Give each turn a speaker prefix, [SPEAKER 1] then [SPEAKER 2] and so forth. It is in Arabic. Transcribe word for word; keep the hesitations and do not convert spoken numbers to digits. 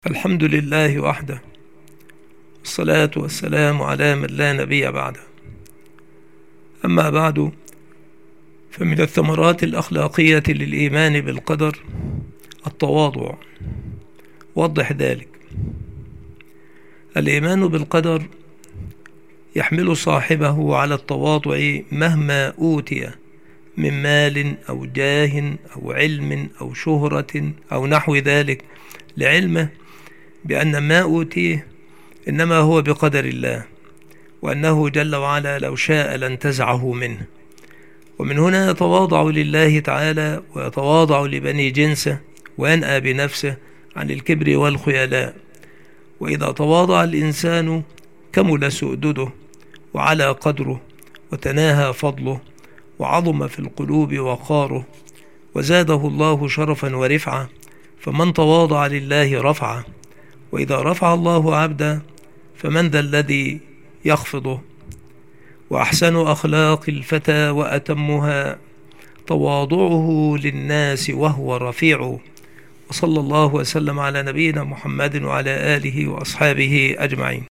[SPEAKER 1] الحمد لله وحده، والصلاة والسلام على من لا نبي بعده. أما بعد، فمن الثمرات الأخلاقية للإيمان بالقدر التواضع. وضح ذلك. الإيمان بالقدر يحمل صاحبه على التواضع مهما أوتي من مال أو جاه أو علم أو شهرة أو نحو ذلك، لعلمه بأن ما أوتيه إنما هو بقدر الله، وأنه جل وعلا لو شاء لانتزعه منه. ومن هنا يتواضع لله تعالى ويتواضع لبني جنسه، وينأى بنفسه عن الكبر والخيلاء. وإذا تواضع الإنسان كمل سؤدده وعلى قدره، وتناهى فضله، وعظم في القلوب وقاره، وزاده الله شرفا ورفعة. فمن تواضع لله رفعه، وإذا رفع الله عبدا فمن ذا الذي يخفضه؟ وأحسن أخلاق الفتى وأتمها تواضعه للناس وهو رفيع. وصلى الله وسلم على نبينا محمد وعلى آله وأصحابه أجمعين.